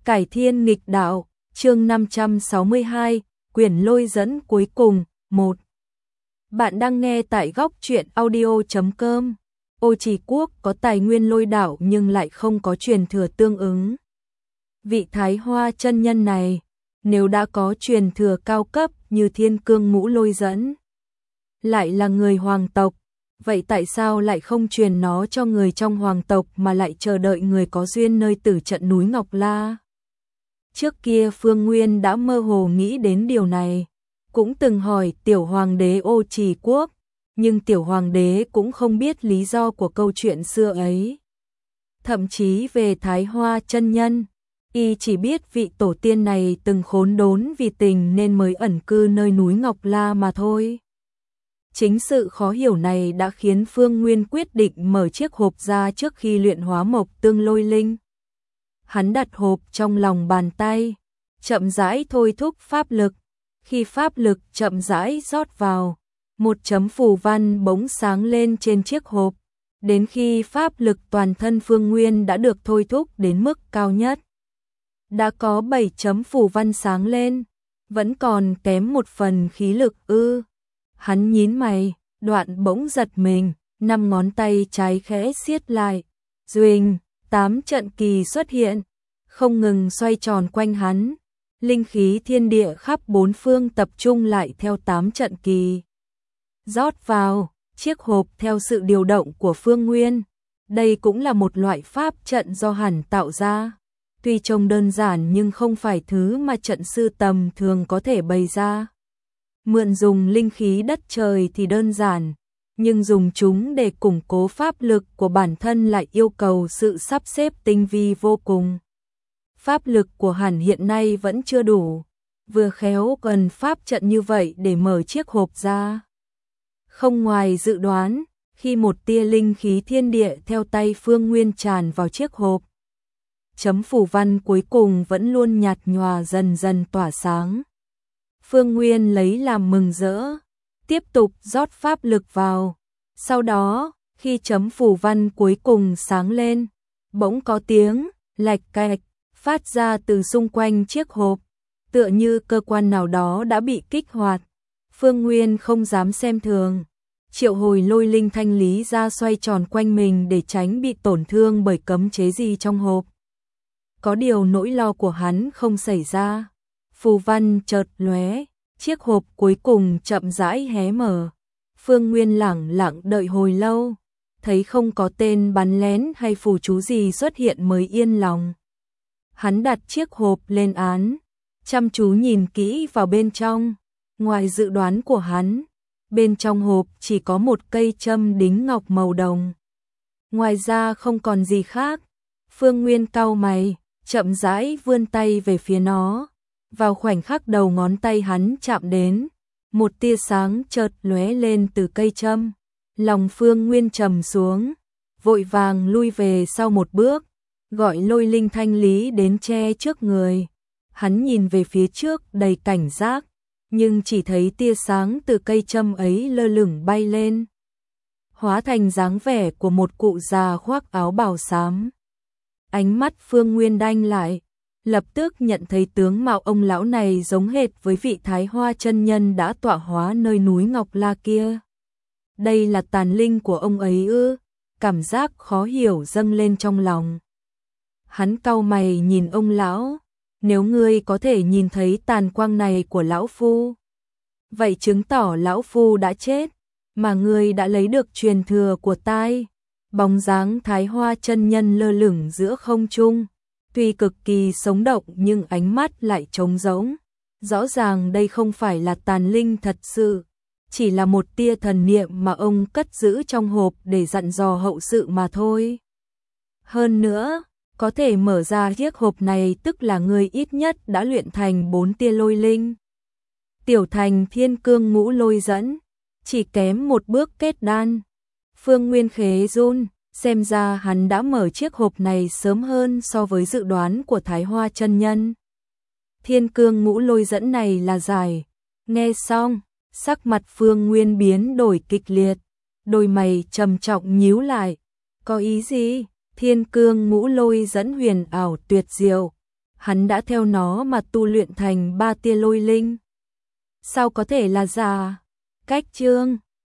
Cải thiên nghịch đạo, chương 562, quyển lôi dẫn cuối cùng, 1. Bạn đang nghe tại góc truyện audio.com. Ô Trì Quốc có tài nguyên lôi đạo nhưng lại không có truyền thừa tương ứng. Vị Thái Hoa chân nhân này, nếu đã có truyền thừa cao cấp như Thiên Cương Ngũ Lôi Dẫn, lại là người hoàng tộc, vậy tại sao lại không truyền nó cho người trong hoàng tộc mà lại chờ đợi người có duyên nơi tử trận núi Ngọc La? Trước kia Phương Nguyên đã mơ hồ nghĩ đến điều này, cũng từng hỏi tiểu hoàng đế Ô Trì Quốc, nhưng tiểu hoàng đế cũng không biết lý do của câu chuyện xưa ấy. Thậm chí về Thái Hoa chân nhân, y chỉ biết vị tổ tiên này từng khốn đốn vì tình nên mới ẩn cư nơi núi Ngọc La mà thôi. Chính sự khó hiểu này đã khiến Phương Nguyên quyết định mở chiếc hộp ra trước khi luyện hóa mộc tương lôi linh. Hắn đặt hộp trong lòng bàn tay, chậm rãi thôi thúc pháp lực. Khi pháp lực chậm rãi rót vào, một chấm phù văn bỗng sáng lên trên chiếc hộp. Đến khi pháp lực toàn thân Phương Nguyên đã được thôi thúc đến mức cao nhất, đã có 7 chấm phù văn sáng lên, vẫn còn kém một phần khí lực ư? Hắn nhín mày, đoạn bỗng giật mình, 5 ngón tay trái khẽ siết lại, duỳnh, 8 trận kỳ xuất hiện, không ngừng xoay tròn quanh hắn. Linh khí thiên địa khắp bốn phương tập trung lại theo 8 trận kỳ. Rót vào chiếc hộp theo sự điều động của Phương Nguyên. Đây cũng là một loại pháp trận do hắn tạo ra. Tuy trông đơn giản nhưng không phải thứ mà trận sư tầm thường có thể bày ra. Mượn dùng linh khí đất trời thì đơn giản, nhưng dùng chúng để củng cố pháp lực của bản thân lại yêu cầu sự sắp xếp tinh vi vô cùng. Pháp lực của hắn hiện nay vẫn chưa đủ, vừa khéo cần pháp trận như vậy để mở chiếc hộp ra. Không ngoài dự đoán, khi một tia linh khí thiên địa theo tay Phương Nguyên tràn vào chiếc hộp, chấm phù văn cuối cùng vẫn luôn nhạt nhòa dần dần tỏa sáng. Phương Nguyên lấy làm mừng rỡ, tiếp tục rót pháp lực vào. Sau đó, khi chấm phù văn cuối cùng sáng lên, bỗng có tiếng lạch cạch phát ra từ xung quanh chiếc hộp, tựa như cơ quan nào đó đã bị kích hoạt. Phương Nguyên không dám xem thường, triệu hồi lôi linh thanh lý ra xoay tròn quanh mình để tránh bị tổn thương bởi cấm chế gì trong hộp. Có điều nỗi lo của hắn không xảy ra. Phù văn chợt lóe, chiếc hộp cuối cùng chậm rãi hé mở. Phương Nguyên lẳng lặng đợi hồi lâu, thấy không có tên bắn lén hay phù chú gì xuất hiện mới yên lòng. Hắn đặt chiếc hộp lên án, chăm chú nhìn kỹ vào bên trong. Ngoài dự đoán của hắn, bên trong hộp chỉ có một cây châm đính ngọc màu đồng. Ngoài ra không còn gì khác. Phương Nguyên cau mày, chậm rãi vươn tay về phía nó. Vào khoảnh khắc đầu ngón tay hắn chạm đến, một tia sáng chợt lóe lên từ cây châm. Lòng Phương Nguyên trầm xuống, vội vàng lui về sau một bước, gọi lôi linh thanh lý đến che trước người. Hắn nhìn về phía trước đầy cảnh giác, nhưng chỉ thấy tia sáng từ cây châm ấy lơ lửng bay lên, hóa thành dáng vẻ của một cụ già khoác áo bào xám. Ánh mắt Phương Nguyên đanh lại, lập tức nhận thấy tướng mạo ông lão này giống hệt với vị Thái Hoa chân nhân đã tọa hóa nơi núi Ngọc La kia. Đây là tàn linh của ông ấy ư? Cảm giác khó hiểu dâng lên trong lòng. Hắn cau mày nhìn ông lão, nếu ngươi có thể nhìn thấy tàn quang này của lão phu, vậy chứng tỏ lão phu đã chết, mà ngươi đã lấy được truyền thừa của tai. Bóng dáng Thái Hoa chân nhân lơ lửng giữa không trung, tuy cực kỳ sống động nhưng ánh mắt lại trống rỗng. Rõ ràng đây không phải là tàn linh thật sự, chỉ là một tia thần niệm mà ông cất giữ trong hộp để dặn dò hậu sự mà thôi. Hơn nữa, có thể mở ra chiếc hộp này tức là người ít nhất đã luyện thành 4 tia lôi linh. Tiểu thành Thiên Cương Ngũ Lôi Dẫn, chỉ kém một bước kết đan. Phương Nguyên khế run, xem ra hắn đã mở chiếc hộp này sớm hơn so với dự đoán của Thái Hoa chân nhân. Thiên Cương Ngũ Lôi Dẫn này là giải. Nghe xong, sắc mặt Phương Nguyên biến đổi kịch liệt, đôi mày trầm trọng nhíu lại. Có ý gì? Thiên Cương Ngũ Lôi Dẫn huyền ảo tuyệt diệu. hắn đã theo nó mà tu luyện thành 3 tia lôi linh. Sao có thể là giả? Cách chương